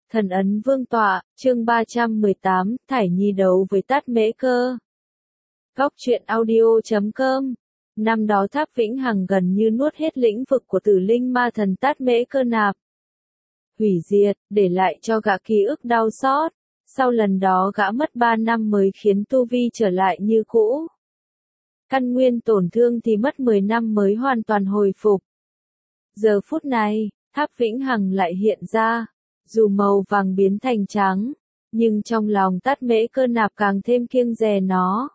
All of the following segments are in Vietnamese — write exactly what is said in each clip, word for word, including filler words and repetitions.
Thần ấn vương tọa, chương ba trăm mười tám, Thải Nhi đấu với Tát Mễ Cơ. Góc truyện audio chấm com. Năm đó Tháp Vĩnh Hằng gần như nuốt hết lĩnh vực của Tử Linh Ma Thần Tát Mễ Cơ nạp. Hủy diệt, để lại cho gã ký ức đau xót. Sau lần đó gã mất ba năm mới khiến tu vi trở lại như cũ. Căn nguyên tổn thương thì mất mười năm mới hoàn toàn hồi phục. Giờ phút này, Tháp Vĩnh Hằng lại hiện ra. Dù màu vàng biến thành trắng, nhưng trong lòng Tát Mễ Cơ nạp càng thêm kiêng dè nó.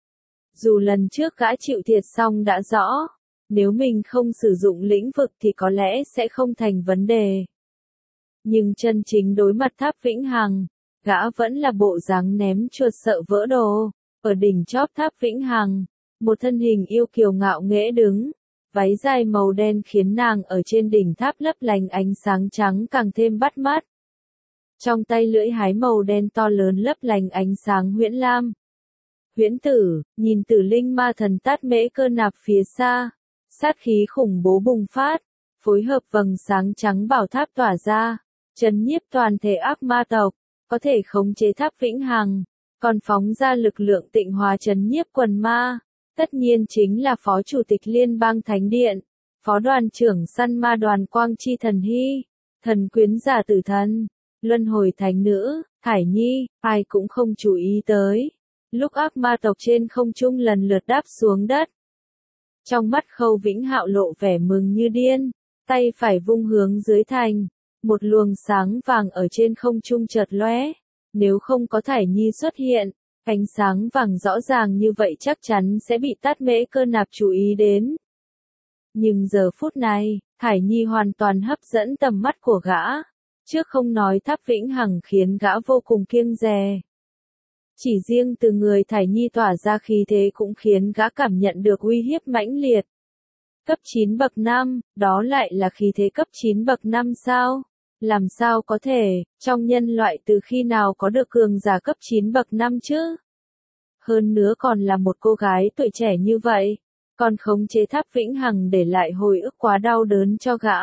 Dù lần trước gã chịu thiệt xong đã rõ, nếu mình không sử dụng lĩnh vực thì có lẽ sẽ không thành vấn đề. Nhưng chân chính đối mặt Tháp Vĩnh Hằng, gã vẫn là bộ dáng ném chuột sợ vỡ đồ. Ở đỉnh chóp Tháp Vĩnh Hằng, một thân hình yêu kiều ngạo nghễ đứng. Váy dài màu đen khiến nàng ở trên đỉnh tháp lấp lánh ánh sáng trắng càng thêm bắt mắt. Trong tay lưỡi hái màu đen to lớn lấp lánh ánh sáng huyễn lam. Huyễn Tử, nhìn Tử Linh Ma Thần Tát Mễ Cơ nạp phía xa, sát khí khủng bố bùng phát, phối hợp vầng sáng trắng bảo tháp tỏa ra, trấn nhiếp toàn thể ác ma tộc, có thể khống chế Tháp Vĩnh Hằng, còn phóng ra lực lượng tịnh hóa trấn nhiếp quần ma. Tất nhiên chính là Phó Chủ tịch Liên bang Thánh Điện, Phó đoàn trưởng săn ma đoàn Quang Chi Thần Hy, thần quyến giả tử thần, luân hồi thánh nữ, Thải Nhi, ai cũng không chú ý tới. Lúc ác ma tộc trên không trung lần lượt đáp xuống đất. Trong mắt Khâu Vĩnh Hạo lộ vẻ mừng như điên, tay phải vung hướng dưới thành, một luồng sáng vàng ở trên không trung chợt lóe. Nếu không có Thải Nhi xuất hiện, ánh sáng vàng rõ ràng như vậy chắc chắn sẽ bị Tát Mễ Cơ nạp chú ý đến. Nhưng giờ phút này, Thải Nhi hoàn toàn hấp dẫn tầm mắt của gã. Trước không nói Tháp Vĩnh Hằng khiến gã vô cùng kiêng dè. Chỉ riêng từ người Thải Nhi tỏa ra khí thế cũng khiến gã cảm nhận được uy hiếp mãnh liệt. Cấp chín bậc năm, đó lại là khí thế cấp chín bậc năm sao? Làm sao có thể, trong nhân loại từ khi nào có được cường giả cấp chín bậc năm chứ? Hơn nữa còn là một cô gái tuổi trẻ như vậy, còn khống chế Tháp Vĩnh Hằng để lại hồi ức quá đau đớn cho gã.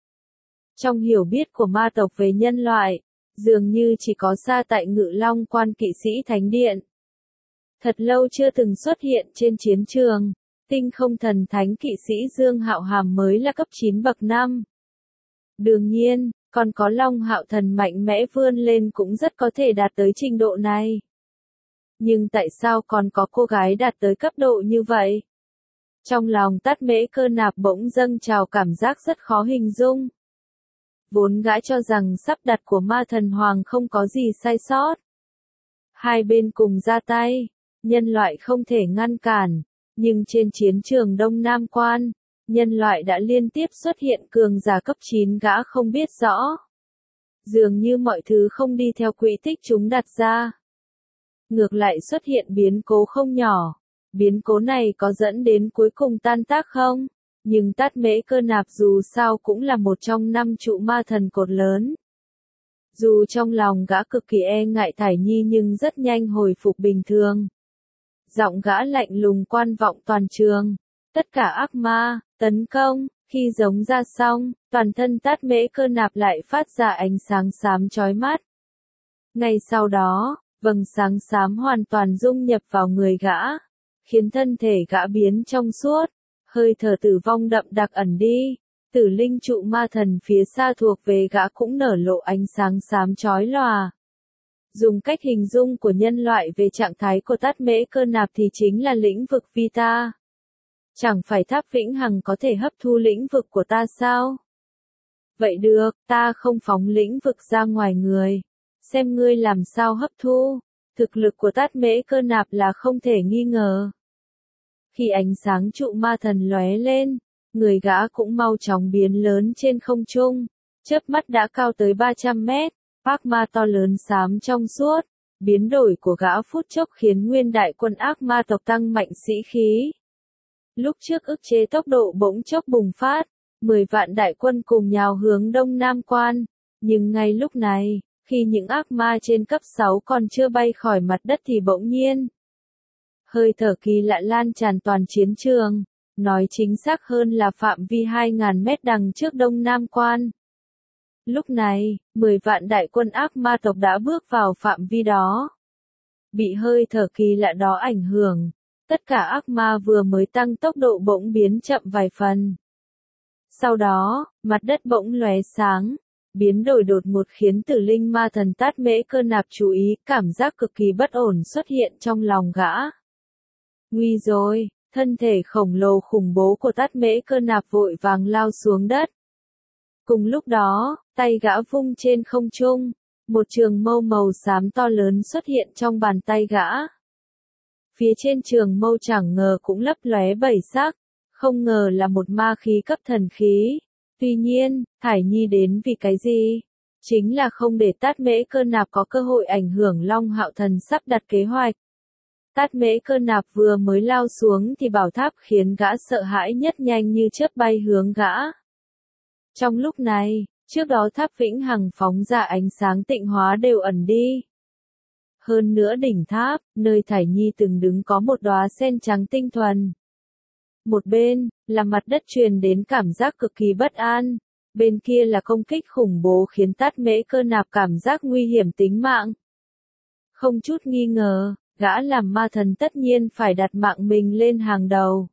Trong hiểu biết của ma tộc về nhân loại, dường như chỉ có xa tại Ngự Long Quan kỵ sĩ Thánh Điện. Thật lâu chưa từng xuất hiện trên chiến trường, tinh không thần thánh kỵ sĩ Dương Hạo Hàm mới là cấp chín bậc năm. Đương nhiên, còn có Long Hạo Thần mạnh mẽ vươn lên cũng rất có thể đạt tới trình độ này. Nhưng tại sao còn có cô gái đạt tới cấp độ như vậy? Trong lòng Tát Mễ Cơ nạp bỗng dâng trào cảm giác rất khó hình dung. Vốn gã cho rằng sắp đặt của Ma Thần Hoàng không có gì sai sót. Hai bên cùng ra tay, nhân loại không thể ngăn cản, nhưng trên chiến trường Đông Nam Quan, nhân loại đã liên tiếp xuất hiện cường giả cấp chín gã không biết rõ. Dường như mọi thứ không đi theo quỹ tích chúng đặt ra. Ngược lại xuất hiện biến cố không nhỏ. Biến cố này có dẫn đến cuối cùng tan tác không? Nhưng Tát Mễ Cơ nạp dù sao cũng là một trong năm trụ ma thần cột lớn. Dù trong lòng gã cực kỳ e ngại Thải Nhi nhưng rất nhanh hồi phục bình thường. Giọng gã lạnh lùng quan vọng toàn trường. Tất cả ác ma, tấn công, khi giống ra xong, toàn thân Tát Mễ Cơ nạp lại phát ra ánh sáng xám chói mắt. Ngay sau đó, vầng sáng xám hoàn toàn dung nhập vào người gã, khiến thân thể gã biến trong suốt, hơi thở tử vong đậm đặc ẩn đi. Tử linh trụ ma thần phía xa thuộc về gã cũng nở lộ ánh sáng xám chói lòa. Dùng cách hình dung của nhân loại về trạng thái của Tát Mễ Cơ nạp thì chính là lĩnh vực Vita. Chẳng phải Tháp Vĩnh Hằng có thể hấp thu lĩnh vực của ta sao? Vậy được, ta không phóng lĩnh vực ra ngoài người. Xem ngươi làm sao hấp thu. Thực lực của Tát Mễ Cơ nạp là không thể nghi ngờ. Khi ánh sáng trụ ma thần lóe lên, người gã cũng mau chóng biến lớn trên không trung. Chớp mắt đã cao tới ba trăm mét, ác ma to lớn xám trong suốt. Biến đổi của gã phút chốc khiến nguyên đại quân ác ma tộc tăng mạnh sĩ khí. Lúc trước ức chế tốc độ bỗng chốc bùng phát, mười vạn đại quân cùng nhào hướng Đông Nam Quan. Nhưng ngay lúc này, khi những ác ma trên cấp sáu còn chưa bay khỏi mặt đất thì bỗng nhiên. Hơi thở kỳ lạ lan tràn toàn chiến trường, nói chính xác hơn là phạm vi hai nghìn mét đằng trước Đông Nam Quan. Lúc này, mười vạn đại quân ác ma tộc đã bước vào phạm vi đó. Bị hơi thở kỳ lạ đó ảnh hưởng, tất cả ác ma vừa mới tăng tốc độ bỗng biến chậm vài phần. Sau đó, mặt đất bỗng lóe sáng, biến đổi đột ngột khiến tử linh ma thần Tát Mễ Cơ Nạp chú ý, cảm giác cực kỳ bất ổn xuất hiện trong lòng gã. Nguy rồi, thân thể khổng lồ khủng bố của Tát Mễ Cơ Nạp vội vàng lao xuống đất. Cùng lúc đó, tay gã vung trên không trung, một trường mâu màu xám to lớn xuất hiện trong bàn tay gã. Phía trên trường mâu chẳng ngờ cũng lấp lóe bảy sắc, không ngờ là một ma khí cấp thần khí. Tuy nhiên, Thải Nhi đến vì cái gì? Chính là không để Tát Mễ Cơ Nạp có cơ hội ảnh hưởng Long Hạo Thần sắp đặt kế hoạch. Tát Mễ Cơ Nạp vừa mới lao xuống thì bảo tháp khiến gã sợ hãi nhất nhanh như chớp bay hướng gã. Trong lúc này, trước đó tháp Vĩnh Hằng phóng ra ánh sáng tịnh hóa đều ẩn đi. Hơn nữa đỉnh tháp, nơi Thải Nhi từng đứng có một đóa sen trắng tinh thuần. Một bên, là mặt đất truyền đến cảm giác cực kỳ bất an, bên kia là công kích khủng bố khiến Tát Mễ Cơ Nạp cảm giác nguy hiểm tính mạng. Không chút nghi ngờ, gã làm ma thần tất nhiên phải đặt mạng mình lên hàng đầu.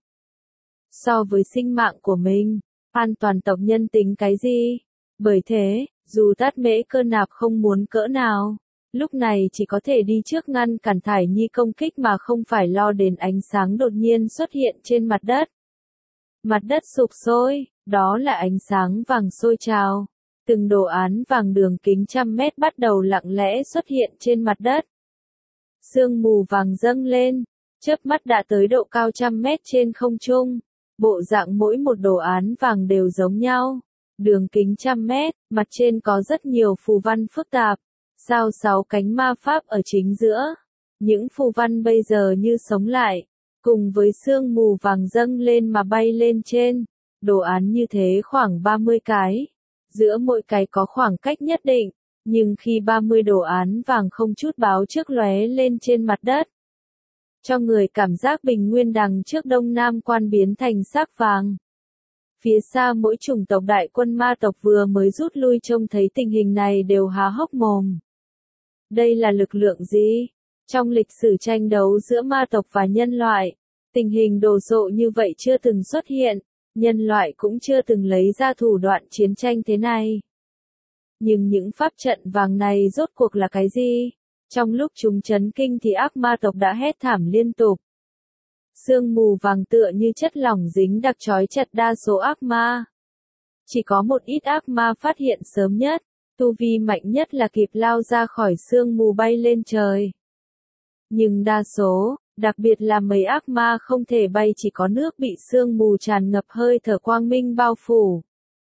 So với sinh mạng của mình, an toàn tộc nhân tính cái gì? Bởi thế, dù Tát Mễ Cơ Nạp không muốn cỡ nào, lúc này chỉ có thể đi trước ngăn cản Thải Nhi công kích mà không phải lo đến ánh sáng đột nhiên xuất hiện trên mặt đất. Mặt đất sụp sôi, đó là ánh sáng vàng sôi trào. Từng đồ án vàng đường kính trăm mét bắt đầu lặng lẽ xuất hiện trên mặt đất. Sương mù vàng dâng lên, chớp mắt đã tới độ cao trăm mét trên không trung. Bộ dạng mỗi một đồ án vàng đều giống nhau. Đường kính trăm mét, mặt trên có rất nhiều phù văn phức tạp. Sao sáu cánh ma pháp ở chính giữa. Những phù văn bây giờ như sống lại, cùng với sương mù vàng dâng lên mà bay lên trên. Đồ án như thế khoảng ba mươi cái. Giữa mỗi cái có khoảng cách nhất định, nhưng khi ba mươi đồ án vàng không chút báo trước lóe lên trên mặt đất, cho người cảm giác bình nguyên đằng trước Đông Nam Quan biến thành sắc vàng. Phía xa mỗi chủng tộc đại quân ma tộc vừa mới rút lui trông thấy tình hình này đều há hốc mồm. Đây là lực lượng gì? Trong lịch sử tranh đấu giữa ma tộc và nhân loại, tình hình đồ sộ như vậy chưa từng xuất hiện, nhân loại cũng chưa từng lấy ra thủ đoạn chiến tranh thế này. Nhưng những pháp trận vàng này rốt cuộc là cái gì? Trong lúc chúng chấn kinh thì ác ma tộc đã hét thảm liên tục. Sương mù vàng tựa như chất lỏng dính đặc trói chặt đa số ác ma. Chỉ có một ít ác ma phát hiện sớm nhất, tu vi mạnh nhất là kịp lao ra khỏi sương mù bay lên trời. Nhưng đa số, đặc biệt là mấy ác ma không thể bay chỉ có nước bị sương mù tràn ngập hơi thở quang minh bao phủ.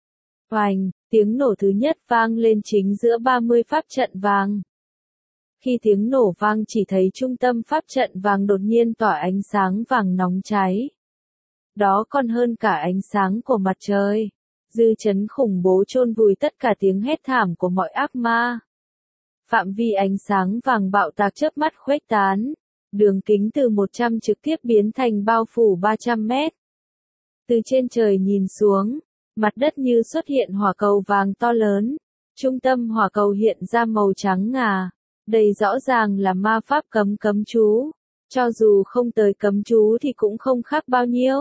Oành, tiếng nổ thứ nhất vang lên chính giữa ba mươi pháp trận vàng. Khi tiếng nổ vang chỉ thấy trung tâm pháp trận vàng đột nhiên tỏa ánh sáng vàng nóng cháy. Đó còn hơn cả ánh sáng của mặt trời. Dư chấn khủng bố chôn vùi tất cả tiếng hét thảm của mọi ác ma. Phạm vi ánh sáng vàng bạo tạc chớp mắt khuếch tán. Đường kính từ một trăm trực tiếp biến thành bao phủ ba trăm mét. Từ trên trời nhìn xuống, mặt đất như xuất hiện hỏa cầu vàng to lớn. Trung tâm hỏa cầu hiện ra màu trắng ngà. Đây rõ ràng là ma pháp cấm cấm chú. Cho dù không tới cấm chú thì cũng không khác bao nhiêu.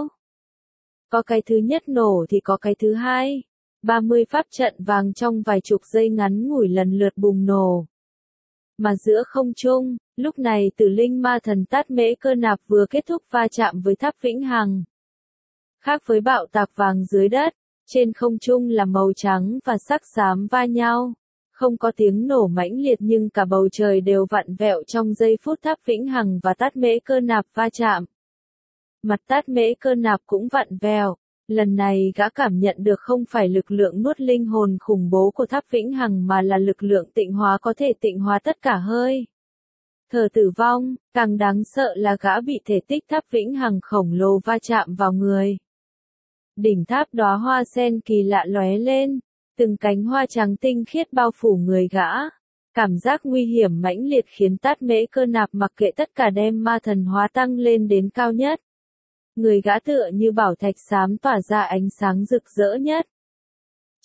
Có cái thứ nhất nổ thì có cái thứ hai. ba mươi pháp trận vàng trong vài chục giây ngắn ngủi lần lượt bùng nổ. Mà giữa không trung, lúc này tử linh ma thần Tát Mễ Cơ Nạp vừa kết thúc va chạm với tháp Vĩnh Hằng. Khác với bạo tạc vàng dưới đất, trên không trung là màu trắng và sắc xám va nhau. Không có tiếng nổ mãnh liệt nhưng cả bầu trời đều vặn vẹo trong giây phút tháp Vĩnh Hằng và Tát Mễ Cơ Nạp va chạm. Mặt Tát Mễ Cơ Nạp cũng vặn vẹo. Lần này gã cảm nhận được không phải lực lượng nuốt linh hồn khủng bố của tháp Vĩnh Hằng mà là lực lượng tịnh hóa có thể tịnh hóa tất cả hơi thở tử vong. Càng đáng sợ là gã bị thể tích tháp Vĩnh Hằng khổng lồ va chạm vào người. Đỉnh tháp đóa hoa sen kỳ lạ lóe lên, từng cánh hoa trắng tinh khiết bao phủ người gã. Cảm giác nguy hiểm mãnh liệt khiến Tát Mễ Cơ Nạp mặc kệ tất cả đem ma thần hóa tăng lên đến cao nhất. Người gã tựa như bảo thạch xám tỏa ra ánh sáng rực rỡ nhất.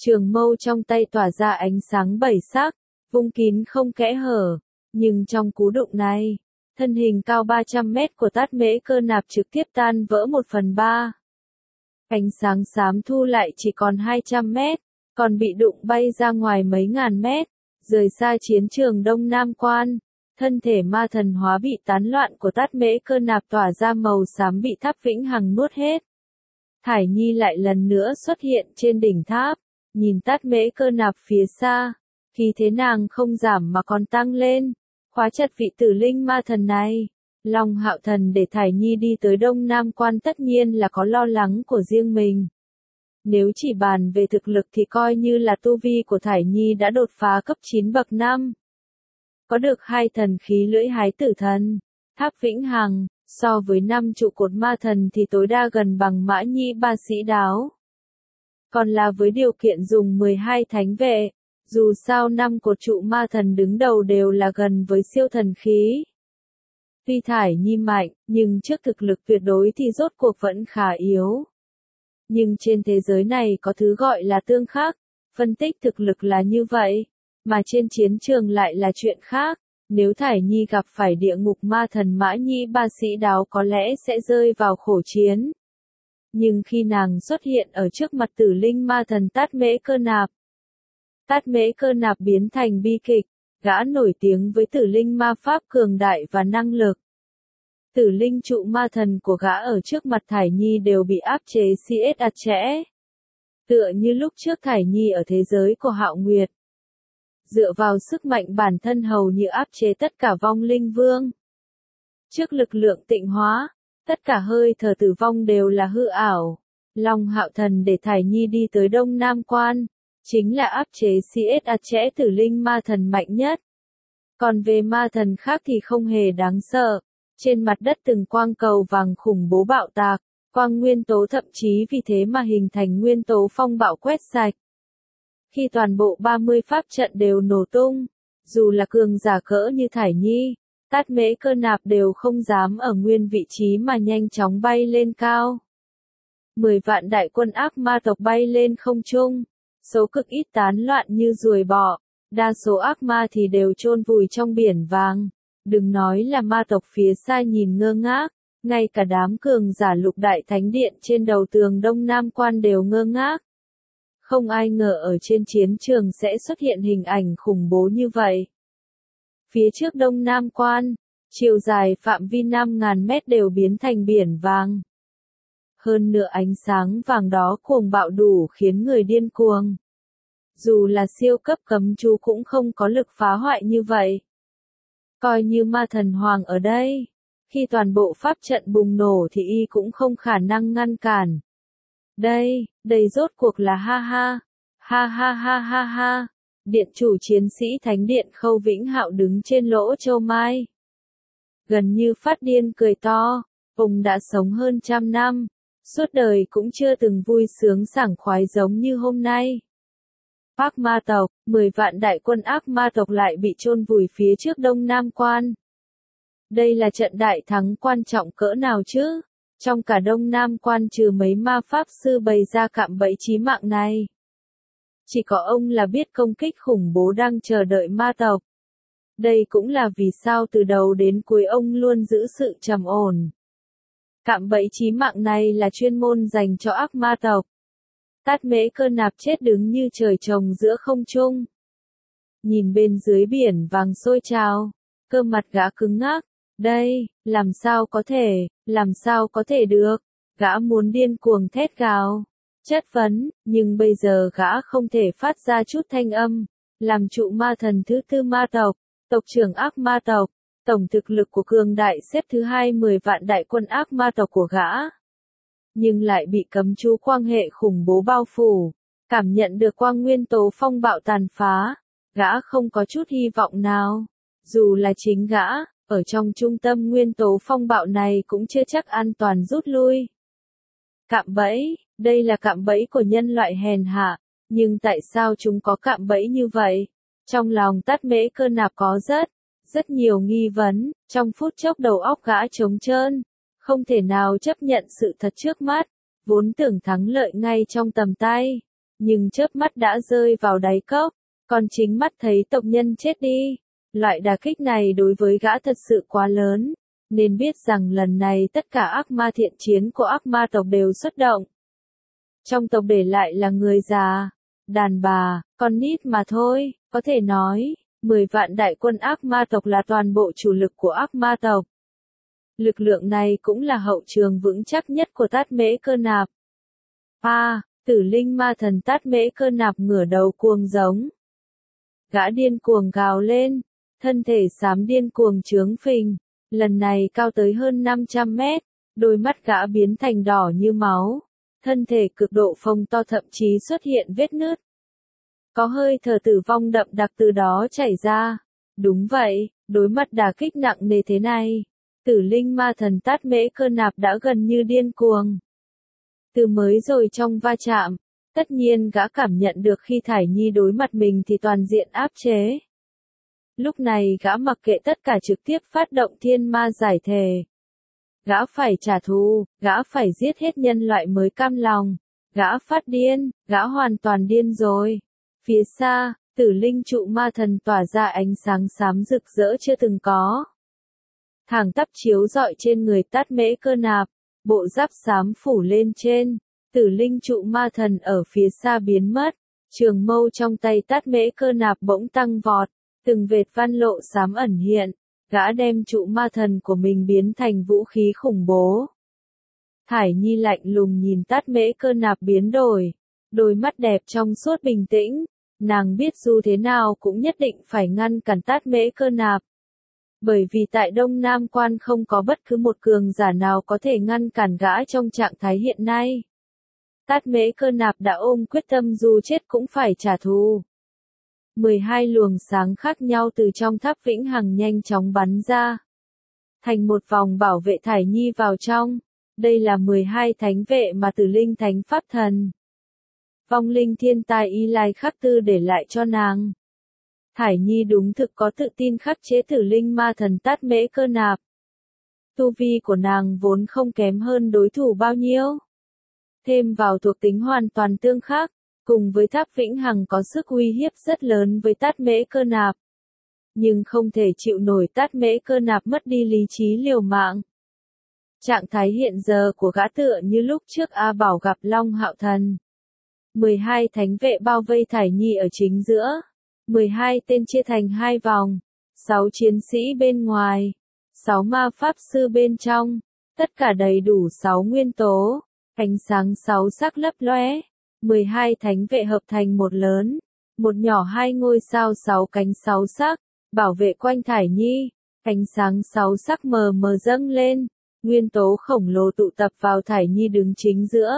Trường mâu trong tay tỏa ra ánh sáng bảy sắc, vung kín không kẽ hở, nhưng trong cú đụng này, thân hình cao ba trăm mét của Tát Mễ Cơ Nạp trực tiếp tan vỡ một phần ba. Ánh sáng xám thu lại chỉ còn hai trăm mét, còn bị đụng bay ra ngoài mấy ngàn mét, rời xa chiến trường Đông Nam Quan. Thân thể ma thần hóa bị tán loạn của Tát Mễ Cơ Nạp tỏa ra màu xám bị Tháp Vĩnh Hằng nuốt hết. Thải Nhi lại lần nữa xuất hiện trên đỉnh tháp, nhìn Tát Mễ Cơ Nạp phía xa, khí thế nàng không giảm mà còn tăng lên, khóa chặt vị tử linh ma thần này. Long Hạo Thần để Thải Nhi đi tới Đông Nam Quan tất nhiên là có lo lắng của riêng mình. Nếu chỉ bàn về thực lực thì coi như là tu vi của Thải Nhi đã đột phá cấp chín bậc năm. Có được hai thần khí lưỡi hái tử thần, Tháp Vĩnh Hằng, so với năm trụ cột ma thần thì tối đa gần bằng Mã Nhĩ Ba Sĩ Đáo. Còn là với điều kiện dùng mười hai thánh vệ, dù sao năm cột trụ ma thần đứng đầu đều là gần với siêu thần khí. Tuy Thải Nhi mạnh, nhưng trước thực lực tuyệt đối thì rốt cuộc vẫn khá yếu. Nhưng trên thế giới này có thứ gọi là tương khắc, phân tích thực lực là như vậy, mà trên chiến trường lại là chuyện khác. Nếu Thải Nhi gặp phải địa ngục ma thần Mã Nhĩ Ba Sĩ Đáo có lẽ sẽ rơi vào khổ chiến. Nhưng khi nàng xuất hiện ở trước mặt tử linh ma thần Tát Mễ Cơ Nạp, Tát Mễ Cơ Nạp biến thành bi kịch, gã nổi tiếng với tử linh ma pháp cường đại và năng lực. Tử linh trụ ma thần của gã ở trước mặt Thải Nhi đều bị áp chế xê ét chặt chẽ. Tựa như lúc trước Thải Nhi ở thế giới của Hạo Nguyệt. Dựa vào sức mạnh bản thân hầu như áp chế tất cả vong linh vương. Trước lực lượng tịnh hóa, tất cả hơi thở tử vong đều là hư ảo. Long Hạo Thần để Thải Nhi đi tới Đông Nam Quan, chính là áp chế xê ét chặt chẽ tử linh ma thần mạnh nhất. Còn về ma thần khác thì không hề đáng sợ. Trên mặt đất từng quang cầu vàng khủng bố bạo tạc, quang nguyên tố thậm chí vì thế mà hình thành nguyên tố phong bạo quét sạch. Khi toàn bộ ba mươi pháp trận đều nổ tung, dù là cường giả cỡ như Thải Nhi, Tát Mễ Cơ Nạp đều không dám ở nguyên vị trí mà nhanh chóng bay lên cao. Mười vạn đại quân ác ma tộc bay lên không trung, số cực ít tán loạn như ruồi bọ, đa số ác ma thì đều chôn vùi trong biển vàng. Đừng nói là ma tộc phía xa nhìn ngơ ngác, ngay cả đám cường giả lục đại thánh điện trên đầu tường Đông Nam Quan đều ngơ ngác. Không ai ngờ ở trên chiến trường sẽ xuất hiện hình ảnh khủng bố như vậy. Phía trước Đông Nam Quan, chiều dài phạm vi năm ngàn mét đều biến thành biển vàng. Hơn nữa ánh sáng vàng đó cuồng bạo đủ khiến người điên cuồng. Dù là siêu cấp cấm chú cũng không có lực phá hoại như vậy. Coi như ma thần hoàng ở đây, khi toàn bộ pháp trận bùng nổ thì y cũng không khả năng ngăn cản. Đây, đây rốt cuộc là ha ha, ha ha ha ha ha, điện chủ chiến sĩ thánh điện Khâu Vĩnh Hạo đứng trên lỗ châu mai. Gần như phát điên cười to, ông đã sống hơn trăm năm, suốt đời cũng chưa từng vui sướng sảng khoái giống như hôm nay. Ác ma tộc, mười vạn đại quân ác ma tộc lại bị chôn vùi phía trước Đông Nam Quan. Đây là trận đại thắng quan trọng cỡ nào chứ? Trong cả Đông Nam Quan trừ mấy ma pháp sư bày ra cạm bẫy chí mạng này. Chỉ có ông là biết công kích khủng bố đang chờ đợi ma tộc. Đây cũng là vì sao từ đầu đến cuối ông luôn giữ sự trầm ổn. Cạm bẫy chí mạng này là chuyên môn dành cho ác ma tộc. Tát Mễ Cơ Nạp chết đứng như trời trồng giữa không trung. Nhìn bên dưới biển vàng sôi trào, cơ mặt gã cứng ngắc. Đây, làm sao có thể, làm sao có thể được, gã muốn điên cuồng thét gào, chất vấn, nhưng bây giờ gã không thể phát ra chút thanh âm, làm trụ ma thần thứ tư ma tộc, tộc trưởng ác ma tộc, tổng thực lực của cường đại xếp thứ hai mười vạn đại quân ác ma tộc của gã. Nhưng lại bị cấm chú quang hệ khủng bố bao phủ, cảm nhận được quang nguyên tố phong bạo tàn phá, gã không có chút hy vọng nào, dù là chính gã. Ở trong trung tâm nguyên tố phong bạo này cũng chưa chắc an toàn rút lui. Cạm bẫy, đây là cạm bẫy của nhân loại hèn hạ, nhưng tại sao chúng có cạm bẫy như vậy? Trong lòng Tát Mễ Cơ Nạp có rất, rất nhiều nghi vấn, trong phút chốc đầu óc gã trống trơn, không thể nào chấp nhận sự thật trước mắt, vốn tưởng thắng lợi ngay trong tầm tay. nhưng chớp mắt đã rơi vào đáy cốc, còn chính mắt thấy tộc nhân chết đi. Loại đả kích này đối với gã thật sự quá lớn, nên biết rằng lần này tất cả ác ma thiện chiến của ác ma tộc đều xuất động. Trong tộc để lại là người già, đàn bà, con nít mà thôi, có thể nói, mười vạn đại quân ác ma tộc là toàn bộ chủ lực của ác ma tộc. Lực lượng này cũng là hậu trường vững chắc nhất của Tát Mễ Cơ Nạp. A, tử linh ma thần Tát Mễ Cơ Nạp ngửa đầu cuồng giống. Gã điên cuồng gào lên, thân thể xám điên cuồng trướng phình, lần này cao tới hơn năm trăm mét, đôi mắt gã biến thành đỏ như máu, thân thể cực độ phồng to thậm chí xuất hiện vết nứt. Có hơi thở tử vong đậm đặc từ đó chảy ra. Đúng vậy, đối mặt đả kích nặng nề thế này, tử linh ma thần Tát Mễ Cơ Nạp đã gần như điên cuồng. Từ mới rồi trong va chạm, tất nhiên gã cảm nhận được khi Thải Nhi đối mặt mình thì toàn diện áp chế. Lúc này gã mặc kệ tất cả trực tiếp phát động thiên ma giải thể. Gã phải trả thù, gã phải giết hết nhân loại mới cam lòng. Gã phát điên, gã hoàn toàn điên rồi. Phía xa, tử linh trụ ma thần tỏa ra ánh sáng xám rực rỡ chưa từng có. Thẳng tắp chiếu rọi trên người Tát Mễ Cơ Nạp, bộ giáp xám phủ lên trên, tử linh trụ ma thần ở phía xa biến mất, trường mâu trong tay Tát Mễ Cơ Nạp bỗng tăng vọt, từng vệt văn lộ xám ẩn hiện, gã đem trụ ma thần của mình biến thành vũ khí khủng bố. Thải Nhi lạnh lùng nhìn Tát Mễ Cơ Nạp biến đổi, đôi mắt đẹp trong suốt bình tĩnh, nàng biết dù thế nào cũng nhất định phải ngăn cản Tát Mễ Cơ Nạp. Bởi vì tại Đông Nam Quan không có bất cứ một cường giả nào có thể ngăn cản gã trong trạng thái hiện nay. Tát Mễ Cơ Nạp đã ôm quyết tâm dù chết cũng phải trả thù. mười hai luồng sáng khác nhau từ trong tháp vĩnh hằng nhanh chóng bắn ra, thành một vòng bảo vệ Thải Nhi vào trong. Đây là mười hai thánh vệ mà Tử Linh Thánh Pháp Thần, vong linh thiên tài Y Lai Khắc Tư để lại cho nàng. Thải Nhi đúng thực có tự tin khắc chế Tử Linh ma thần Tát Mễ Cơ Nạp. Tu vi của nàng vốn không kém hơn đối thủ bao nhiêu. Thêm vào thuộc tính hoàn toàn tương khắc, cùng với tháp vĩnh hằng có sức uy hiếp rất lớn với Tát Mễ Cơ Nạp. Nhưng không thể chịu nổi Tát Mễ Cơ Nạp mất đi lý trí liều mạng. Trạng thái hiện giờ của gã tựa như lúc trước A Bảo gặp Long Hạo Thần. mười hai thánh vệ bao vây Thải Nhi ở chính giữa. mười hai tên chia thành hai vòng. sáu chiến sĩ bên ngoài. sáu ma pháp sư bên trong. Tất cả đầy đủ sáu nguyên tố. Ánh sáng sáu sắc lấp lóe. mười hai thánh vệ hợp thành một lớn. Một nhỏ hai ngôi sao sáu cánh sáu sắc. Bảo vệ quanh Thải Nhi. Ánh sáng sáu sắc mờ mờ dâng lên. Nguyên tố khổng lồ tụ tập vào Thải Nhi đứng chính giữa.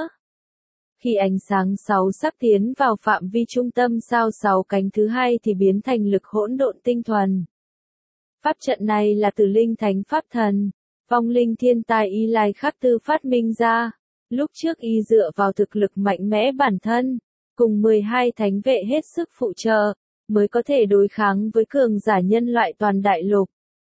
Khi ánh sáng sáu sắc tiến vào phạm vi trung tâm sao sáu cánh thứ hai thì biến thành lực hỗn độn tinh thuần. Pháp trận này là Tử Linh Thánh Pháp Thần, vong linh thiên tài Y Lai Khắc Tư phát minh ra. Lúc trước y dựa vào thực lực mạnh mẽ bản thân, cùng mười hai thánh vệ hết sức phụ trợ, mới có thể đối kháng với cường giả nhân loại toàn đại lục.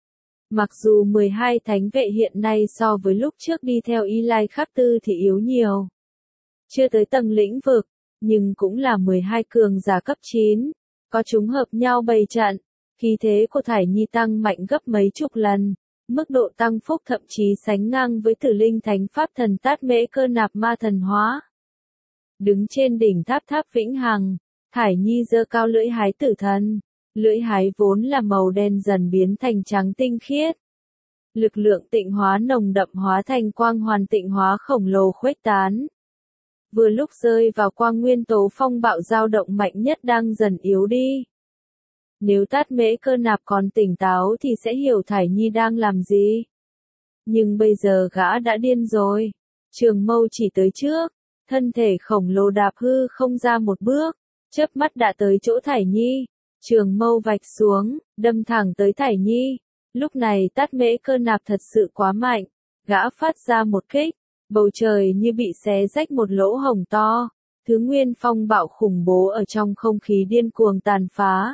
Mặc dù mười hai thánh vệ hiện nay so với lúc trước đi theo Y Lai Khắc Tư thì yếu nhiều. Chưa tới tầng lĩnh vực, nhưng cũng là mười hai cường giả cấp chín, có chúng hợp nhau bày trận, khí thế của Thải Nhi tăng mạnh gấp mấy chục lần, mức độ tăng phúc thậm chí sánh ngang với Tử Linh Thánh Pháp Thần Tát Mễ Cơ Nạp ma thần hóa. Đứng trên đỉnh tháp tháp vĩnh hằng, Thải Nhi giơ cao lưỡi hái tử thần, lưỡi hái vốn là màu đen dần biến thành trắng tinh khiết. Lực lượng tịnh hóa nồng đậm hóa thành quang hoàn tịnh hóa khổng lồ khuếch tán. Vừa lúc rơi vào quang nguyên tố phong bạo dao động mạnh nhất đang dần yếu đi. Nếu Tát Mễ Cơ Nạp còn tỉnh táo thì sẽ hiểu Thải Nhi đang làm gì. Nhưng bây giờ gã đã điên rồi. Trường mâu chỉ tới trước, thân thể khổng lồ đạp hư không ra một bước, chớp mắt đã tới chỗ Thải Nhi. Trường mâu vạch xuống, đâm thẳng tới Thải Nhi. Lúc này Tát Mễ Cơ Nạp thật sự quá mạnh, gã phát ra một kích. Bầu trời như bị xé rách một lỗ hổng to, thứ nguyên phong bạo khủng bố ở trong không khí điên cuồng tàn phá.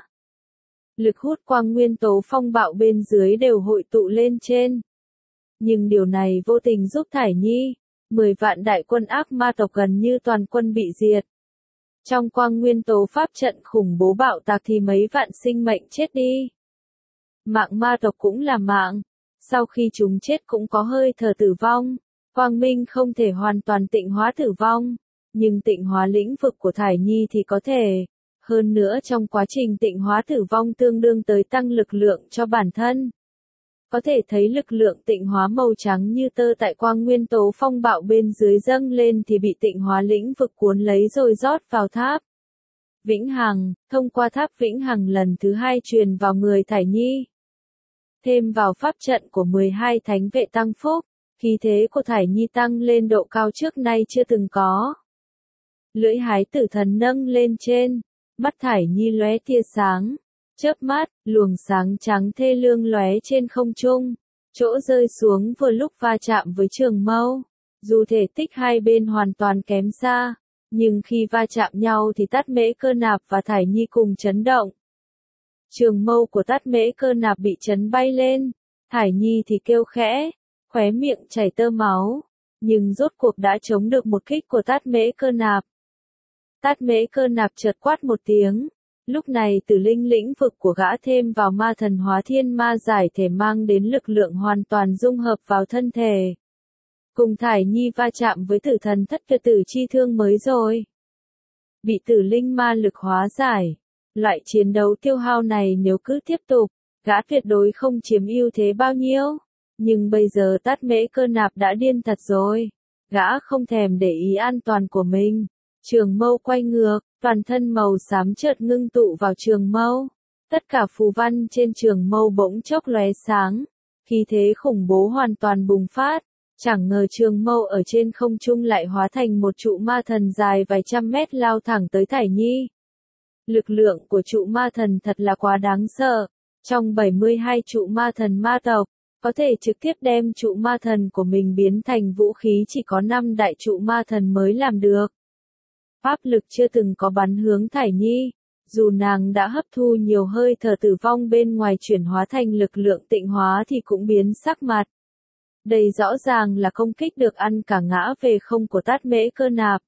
Lực hút quang nguyên tố phong bạo bên dưới đều hội tụ lên trên. Nhưng điều này vô tình giúp Thải Nhi, mười vạn đại quân ác ma tộc gần như toàn quân bị diệt. Trong quang nguyên tố pháp trận khủng bố bạo tạc thì mấy vạn sinh mệnh chết đi. Mạng ma tộc cũng là mạng, sau khi chúng chết cũng có hơi thở tử vong. Quang minh không thể hoàn toàn tịnh hóa tử vong, nhưng tịnh hóa lĩnh vực của Thải Nhi thì có thể. Hơn nữa trong quá trình tịnh hóa tử vong tương đương tới tăng lực lượng cho bản thân. Có thể thấy lực lượng tịnh hóa màu trắng như tơ tại quang nguyên tố phong bạo bên dưới dâng lên thì bị tịnh hóa lĩnh vực cuốn lấy rồi rót vào tháp Vĩnh Hằng, thông qua tháp Vĩnh Hằng lần thứ hai truyền vào người Thải Nhi. Thêm vào pháp trận của mười hai thánh vệ tăng phúc, khí thế của Thải Nhi tăng lên độ cao trước nay chưa từng có. Lưỡi hái tử thần nâng lên trên, mắt Thải Nhi lóe tia sáng. Chớp mắt, luồng sáng trắng thê lương lóe trên không trung, chỗ rơi xuống vừa lúc va chạm với trường mâu. Dù thể tích hai bên hoàn toàn kém xa, nhưng khi va chạm nhau thì Tát Mễ Cơ Nạp và Thải Nhi cùng chấn động. Trường mâu của Tát Mễ Cơ Nạp bị chấn bay lên, Thải Nhi thì kêu khẽ, khóe miệng chảy tơ máu, nhưng rốt cuộc đã chống được một kích của Tát Mễ Cơ Nạp. Tát Mễ Cơ Nạp chợt quát một tiếng. Lúc này tử linh lĩnh vực của gã thêm vào ma thần hóa thiên ma giải thể mang đến lực lượng hoàn toàn dung hợp vào thân thể. Cùng Thải Nhi va chạm với tử thần thất tuyệt tử chi thương mới rồi. Bị tử linh ma lực hóa giải. Loại chiến đấu tiêu hao này nếu cứ tiếp tục, gã tuyệt đối không chiếm ưu thế bao nhiêu. Nhưng bây giờ Tát Mễ Cơ Nạp đã điên thật rồi. Gã không thèm để ý an toàn của mình. Trường mâu quay ngược, toàn thân màu xám chợt ngưng tụ vào trường mâu. Tất cả phù văn trên trường mâu bỗng chốc lóe sáng. Khí thế khủng bố hoàn toàn bùng phát. Chẳng ngờ trường mâu ở trên không trung lại hóa thành một trụ ma thần dài vài trăm mét lao thẳng tới Thải Nhi. Lực lượng của trụ ma thần thật là quá đáng sợ. Trong bảy mươi hai trụ ma thần ma tộc, có thể trực tiếp đem trụ ma thần của mình biến thành vũ khí chỉ có năm đại trụ ma thần mới làm được. Pháp lực chưa từng có bắn hướng Thải Nhi, dù nàng đã hấp thu nhiều hơi thở tử vong bên ngoài chuyển hóa thành lực lượng tịnh hóa thì cũng biến sắc mặt. Đây rõ ràng là công kích được ăn cả ngã về không của Tát Mễ Cơ Nạp.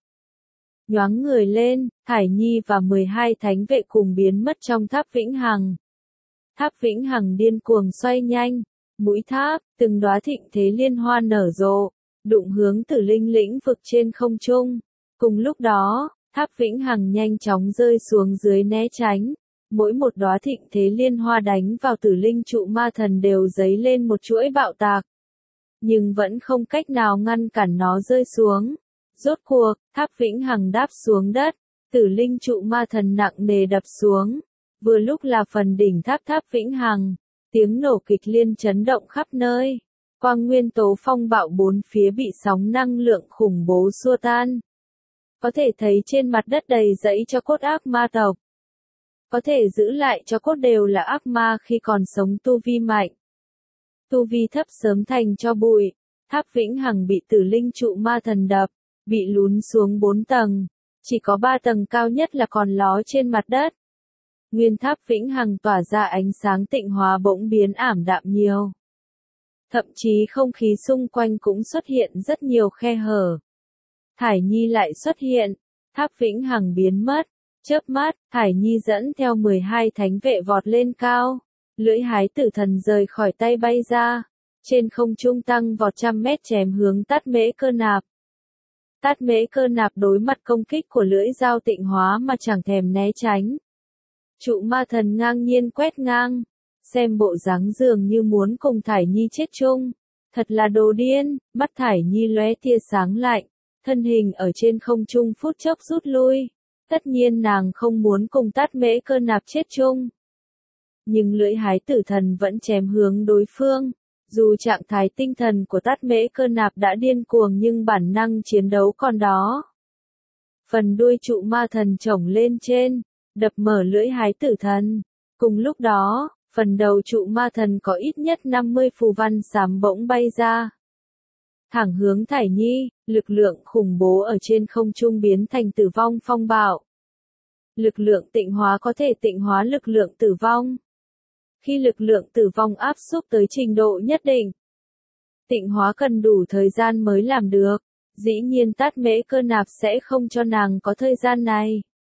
Nhoáng người lên, Thải Nhi và mười hai thánh vệ cùng biến mất trong tháp Vĩnh Hằng. Tháp Vĩnh Hằng điên cuồng xoay nhanh, mũi tháp, từng đóa thịnh thế liên hoa nở rộ, đụng hướng tử linh lĩnh vực trên không trung. Cùng lúc đó, tháp Vĩnh Hằng nhanh chóng rơi xuống dưới né tránh. Mỗi một đóa thịnh thế liên hoa đánh vào tử linh trụ ma thần đều dấy lên một chuỗi bạo tạc. Nhưng vẫn không cách nào ngăn cản nó rơi xuống. Rốt cuộc, tháp Vĩnh Hằng đáp xuống đất, tử linh trụ ma thần nặng nề đập xuống. Vừa lúc là phần đỉnh tháp tháp Vĩnh Hằng, tiếng nổ kịch liên chấn động khắp nơi. Quang nguyên tố phong bạo bốn phía bị sóng năng lượng khủng bố xua tan. Có thể thấy trên mặt đất đầy rẫy cho cốt ác ma tộc. Có thể giữ lại cho cốt đều là ác ma khi còn sống tu vi mạnh. Tu vi thấp sớm thành cho bụi, tháp Vĩnh Hằng bị tử linh trụ ma thần đập, bị lún xuống bốn tầng, chỉ có ba tầng cao nhất là còn ló trên mặt đất. Nguyên tháp Vĩnh Hằng tỏa ra ánh sáng tịnh hóa bỗng biến ảm đạm nhiều. Thậm chí không khí xung quanh cũng xuất hiện rất nhiều khe hở. Thải Nhi lại xuất hiện, tháp Vĩnh Hằng biến mất, chớp mắt, Thải Nhi dẫn theo mười hai thánh vệ vọt lên cao, lưỡi hái tử thần rời khỏi tay bay ra, trên không trung tăng vọt trăm mét chém hướng Tát Mễ Cơ Nạp. Tát Mễ Cơ Nạp đối mặt công kích của lưỡi dao tịnh hóa mà chẳng thèm né tránh. Trụ ma thần ngang nhiên quét ngang, xem bộ dáng dường như muốn cùng Thải Nhi chết chung, thật là đồ điên, mắt Thải Nhi lóe tia sáng lạnh. Thân hình ở trên không trung phút chốc rút lui. Tất nhiên nàng không muốn cùng Tát Mễ Cơ Nạp chết chung. Nhưng lưỡi hái tử thần vẫn chém hướng đối phương. Dù trạng thái tinh thần của Tát Mễ Cơ Nạp đã điên cuồng nhưng bản năng chiến đấu còn đó. Phần đuôi trụ ma thần chổng lên trên, đập mở lưỡi hái tử thần. Cùng lúc đó, phần đầu trụ ma thần có ít nhất năm mươi phù văn xám bỗng bay ra. Thẳng hướng Thải Nhi, lực lượng khủng bố ở trên không trung biến thành tử vong phong bạo. Lực lượng tịnh hóa có thể tịnh hóa lực lượng tử vong. Khi lực lượng tử vong áp xúc tới trình độ nhất định, tịnh hóa cần đủ thời gian mới làm được. Dĩ nhiên Tát Mễ Cơ Nạp sẽ không cho nàng có thời gian này.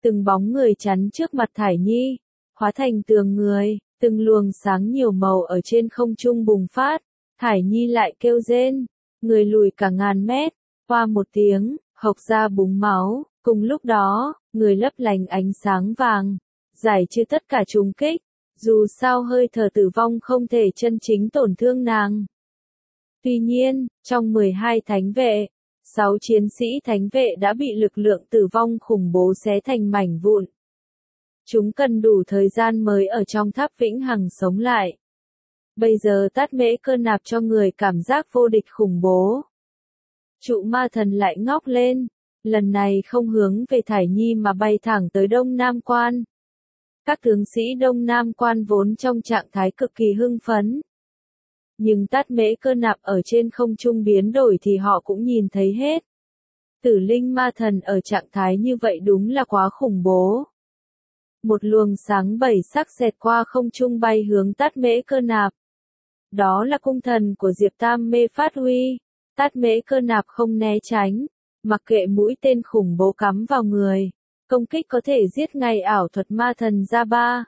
từng bóng người chắn trước mặt Thải Nhi, hóa thành tường người, từng luồng sáng nhiều màu ở trên không trung bùng phát, Thải Nhi lại kêu rên, người lùi cả ngàn mét, qua một tiếng, hộc ra búng máu, cùng lúc đó, người lấp lánh ánh sáng vàng, giải trừ tất cả trùng kích, dù sao hơi thở tử vong không thể chân chính tổn thương nàng. Tuy nhiên, trong mười hai thánh vệ, sáu chiến sĩ thánh vệ đã bị lực lượng tử vong khủng bố xé thành mảnh vụn. Chúng cần đủ thời gian mới ở trong tháp vĩnh hằng sống lại. Bây giờ Tát Mễ Cơ nạp cho người cảm giác vô địch khủng bố. Trụ ma thần lại ngóc lên, lần này không hướng về Thải Nhi mà bay thẳng tới Đông Nam Quan. Các tướng sĩ Đông Nam Quan vốn trong trạng thái cực kỳ hưng phấn. Nhưng Tát Mễ Cơ nạp ở trên không trung biến đổi thì họ cũng nhìn thấy hết. Tử linh ma thần ở trạng thái như vậy đúng là quá khủng bố. Một luồng sáng bảy sắc xẹt qua không trung bay hướng Tát Mễ Cơ nạp. Đó là cung thần của Diệp Tam Mê phát huy. Tát Mễ Cơ nạp không né tránh, mặc kệ mũi tên khủng bố cắm vào người. Công kích có thể giết ngay ảo thuật ma thần ra ba.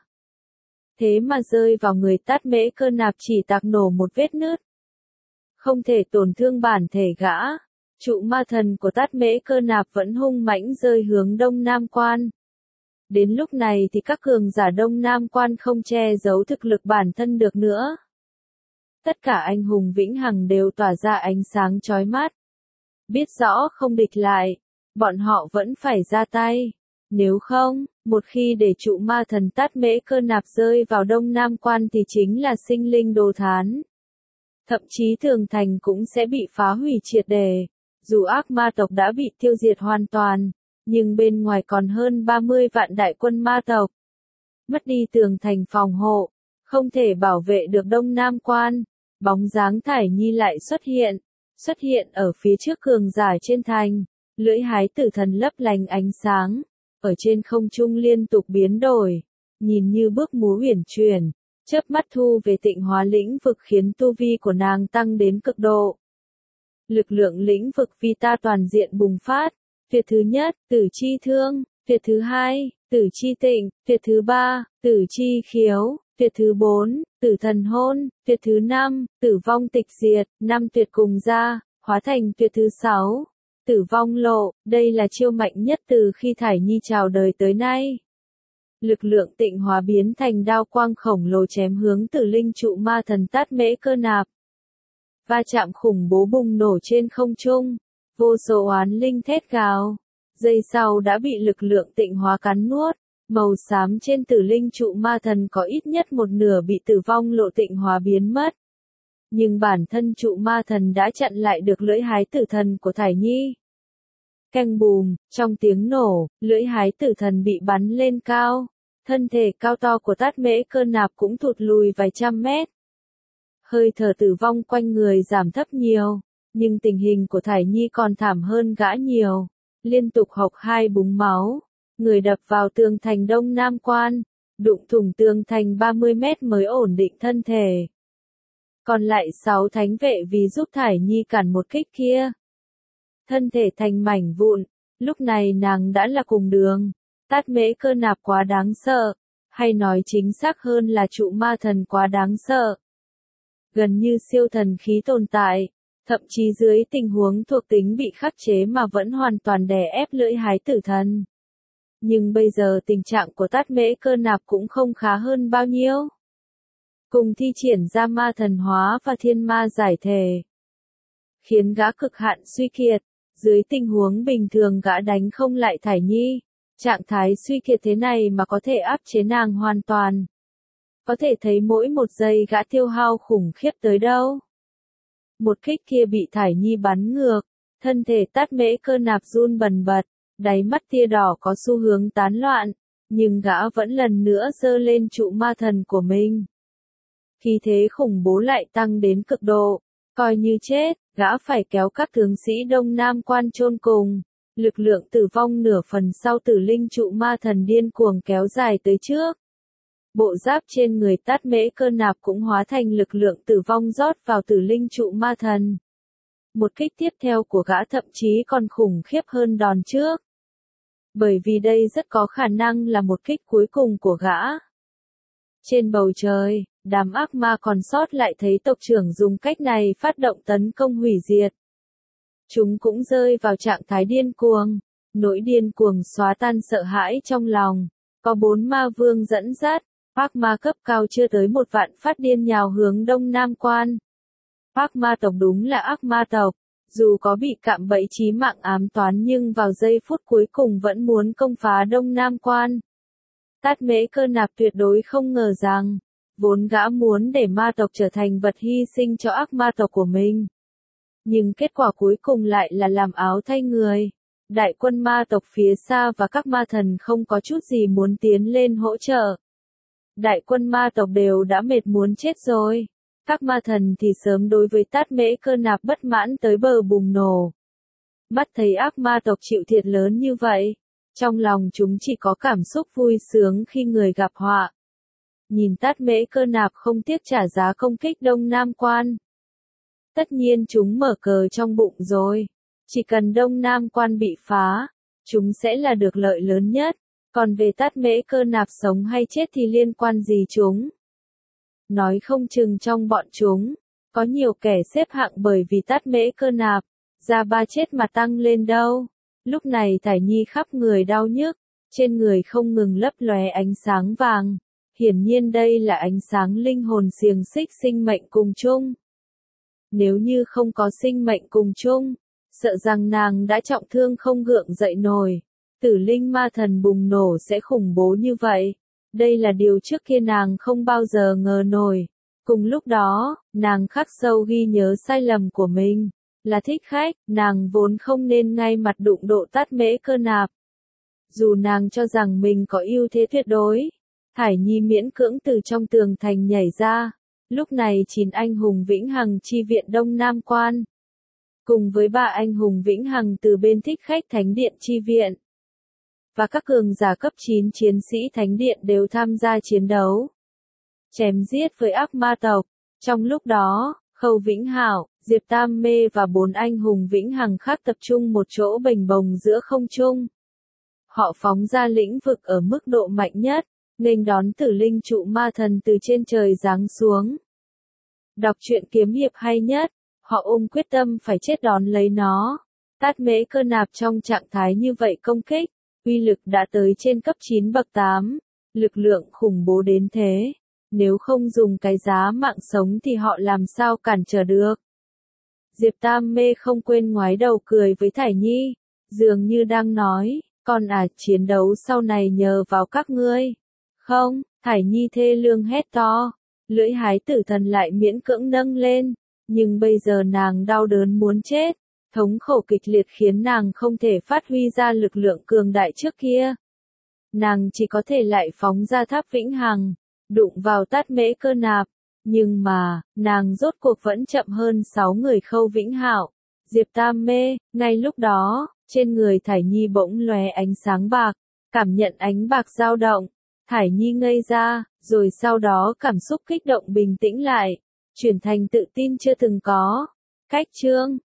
Thế mà rơi vào người Tát Mễ Cơ nạp chỉ tạc nổ một vết nứt. Không thể tổn thương bản thể gã. Trụ ma thần của Tát Mễ Cơ nạp vẫn hung mãnh rơi hướng Đông Nam Quan. Đến lúc này thì các cường giả Đông Nam Quan không che giấu thực lực bản thân được nữa. Tất cả anh hùng vĩnh hằng đều tỏa ra ánh sáng chói mắt. Biết rõ không địch lại, bọn họ vẫn phải ra tay. Nếu không, một khi để trụ ma thần Tát Mễ Cơ nạp rơi vào Đông Nam Quan thì chính là sinh linh đồ thán. Thậm chí tường thành cũng sẽ bị phá hủy triệt để. Dù ác ma tộc đã bị tiêu diệt hoàn toàn, nhưng bên ngoài còn hơn ba mươi vạn đại quân ma tộc. Mất đi tường thành phòng hộ, không thể bảo vệ được Đông Nam Quan. Bóng dáng Thải Nhi lại xuất hiện, xuất hiện ở phía trước cường giả trên thành, lưỡi hái tử thần lấp lánh ánh sáng, ở trên không trung liên tục biến đổi, nhìn như bước múa uyển chuyển, chớp mắt thu về Tịnh Hóa lĩnh vực khiến tu vi của nàng tăng đến cực độ. Lực lượng lĩnh vực Vita toàn diện bùng phát, tuyệt thứ nhất, tử chi thương, tuyệt thứ hai, tử chi tịnh, tuyệt thứ ba, tử chi khiếu, tuyệt thứ bốn, tử thần hôn, tuyệt thứ năm, tử vong tịch diệt, năm tuyệt cùng ra, hóa thành tuyệt thứ sáu, tử vong lộ, đây là chiêu mạnh nhất từ khi Thải Nhi chào đời tới nay. Lực lượng Tịnh Hóa biến thành đao quang khổng lồ chém hướng Tử linh trụ ma thần Tát Mễ Cơ nạp. Va chạm khủng bố bùng nổ trên không trung, vô số oán linh thét gào. Giây sau đã bị lực lượng Tịnh Hóa cắn nuốt, màu xám trên Tử linh trụ ma thần có ít nhất một nửa bị tử vong lộ Tịnh Hóa biến mất. Nhưng bản thân trụ ma thần đã chặn lại được lưỡi hái tử thần của Thải Nhi. Canh bùm, trong tiếng nổ, lưỡi hái tử thần bị bắn lên cao, thân thể cao to của Tát Mễ Cơ nạp cũng thụt lùi vài trăm mét. Hơi thở tử vong quanh người giảm thấp nhiều, nhưng tình hình của Thải Nhi còn thảm hơn gã nhiều, liên tục hộc hai búng máu, người đập vào tường thành Đông Nam Quan, đụng thủng tường thành ba mươi mét mới ổn định thân thể. Còn lại sáu thánh vệ vì giúp Thải Nhi cản một kích kia. Thân thể thành mảnh vụn, lúc này nàng đã là cùng đường. Tát Mễ Cơ nạp quá đáng sợ, hay nói chính xác hơn là trụ ma thần quá đáng sợ. Gần như siêu thần khí tồn tại, thậm chí dưới tình huống thuộc tính bị khắc chế mà vẫn hoàn toàn đè ép lưỡi hái tử thần. Nhưng bây giờ tình trạng của Tát Mễ Cơ nạp cũng không khá hơn bao nhiêu. Cùng thi triển ra ma thần hóa và thiên ma giải thể, khiến gã cực hạn suy kiệt, dưới tình huống bình thường gã đánh không lại Thải Nhi. Trạng thái suy kiệt thế này mà có thể áp chế nàng hoàn toàn. Có thể thấy mỗi một giây gã tiêu hao khủng khiếp tới đâu. Một kích kia bị Thải Nhi bắn ngược, thân thể Tát Mễ Cơ nạp run bần bật, đáy mắt tia đỏ có xu hướng tán loạn, nhưng gã vẫn lần nữa giơ lên trụ ma thần của mình. Khí thế khủng bố lại tăng đến cực độ, coi như chết, gã phải kéo các tướng sĩ Đông Nam Quan chôn cùng. Lực lượng tử vong nửa phần sau Tử linh trụ ma thần điên cuồng kéo dài tới trước. Bộ giáp trên người Tát Mễ Cơ nạp cũng hóa thành lực lượng tử vong rót vào Tử linh trụ ma thần. Một kích tiếp theo của gã thậm chí còn khủng khiếp hơn đòn trước. Bởi vì đây rất có khả năng là một kích cuối cùng của gã. Trên bầu trời, đám ác ma còn sót lại thấy tộc trưởng dùng cách này phát động tấn công hủy diệt. Chúng cũng rơi vào trạng thái điên cuồng, nỗi điên cuồng xóa tan sợ hãi trong lòng. Có bốn ma vương dẫn dắt, ác ma cấp cao chưa tới một vạn phát điên nhào hướng đông nam quan. Ác ma tộc đúng là ác ma tộc, dù có bị cạm bẫy chí mạng ám toán nhưng vào giây phút cuối cùng vẫn muốn công phá đông nam quan. Tát Mễ Cơ Nạp tuyệt đối không ngờ rằng, vốn gã muốn để ma tộc trở thành vật hy sinh cho ác ma tộc của mình. Nhưng kết quả cuối cùng lại là làm áo thay người. Đại quân ma tộc phía xa và các ma thần không có chút gì muốn tiến lên hỗ trợ. Đại quân ma tộc đều đã mệt muốn chết rồi. Các ma thần thì sớm đối với Tát Mễ Cơ Nạp bất mãn tới bờ bùng nổ. Mắt thấy ác ma tộc chịu thiệt lớn như vậy, trong lòng chúng chỉ có cảm xúc vui sướng khi người gặp họa. Nhìn Tát Mễ Cơ Nạp không tiếc trả giá công kích Đông Nam Quan. Tất nhiên chúng mở cờ trong bụng rồi. Chỉ cần Đông Nam Quan bị phá, chúng sẽ là được lợi lớn nhất. Còn về Tát Mễ Cơ Nạp sống hay chết thì liên quan gì chúng? Nói không chừng trong bọn chúng, có nhiều kẻ xếp hạng bởi vì Tát Mễ Cơ Nạp, ra ba chết mà tăng lên đâu. Lúc này Thải Nhi khắp người đau nhức, trên người không ngừng lấp lóe ánh sáng vàng. Hiển nhiên đây là ánh sáng linh hồn xiềng xích sinh mệnh cùng chung. Nếu như không có sinh mệnh cùng chung, sợ rằng nàng đã trọng thương không gượng dậy nổi. Tử linh ma thần bùng nổ sẽ khủng bố như vậy. Đây là điều trước kia nàng không bao giờ ngờ nổi. Cùng lúc đó, nàng khắc sâu ghi nhớ sai lầm của mình. Là thích khách, nàng vốn không nên ngay mặt đụng độ Tát Mễ Cơ Nạp. Dù nàng cho rằng mình có ưu thế tuyệt đối, Thải Nhi miễn cưỡng từ trong tường thành nhảy ra. Lúc này chín anh hùng vĩnh hằng chi viện Đông Nam Quan. Cùng với ba anh hùng vĩnh hằng từ bên thích khách Thánh Điện chi viện. Và các cường giả cấp chín chiến sĩ Thánh Điện đều tham gia chiến đấu. Chém giết với ác ma tộc. Trong lúc đó, Khâu Vĩnh Hảo, Diệp Tam Mê và bốn anh hùng vĩnh hằng khác tập trung một chỗ bềnh bồng giữa không trung. Họ phóng ra lĩnh vực ở mức độ mạnh nhất, nghênh đón tử linh trụ ma thần từ trên trời giáng xuống. Đọc truyện kiếm hiệp hay nhất, họ ôm quyết tâm phải chết đón lấy nó. Tát Mễ Cơ Nạp trong trạng thái như vậy công kích, uy lực đã tới trên cấp chín bậc tám, lực lượng khủng bố đến thế. Nếu không dùng cái giá mạng sống thì họ làm sao cản trở được. Diệp Tam Mê không quên ngoái đầu cười với Thải Nhi, dường như đang nói, con à, chiến đấu sau này nhờ vào các ngươi. Không, Thải Nhi thê lương hét to, lưỡi hái tử thần lại miễn cưỡng nâng lên, nhưng bây giờ nàng đau đớn muốn chết, thống khổ kịch liệt khiến nàng không thể phát huy ra lực lượng cường đại trước kia. Nàng chỉ có thể lại phóng ra tháp vĩnh hằng, đụng vào Tát Mễ Cơ Nạp, nhưng mà, nàng rốt cuộc vẫn chậm hơn sáu người Khâu Vĩnh Hạo. Diệp Tam Mê, ngay lúc đó, trên người Thải Nhi bỗng lóe ánh sáng bạc, cảm nhận ánh bạc dao động. Thải Nhi ngây ra, rồi sau đó cảm xúc kích động bình tĩnh lại, chuyển thành tự tin chưa từng có. Cách chương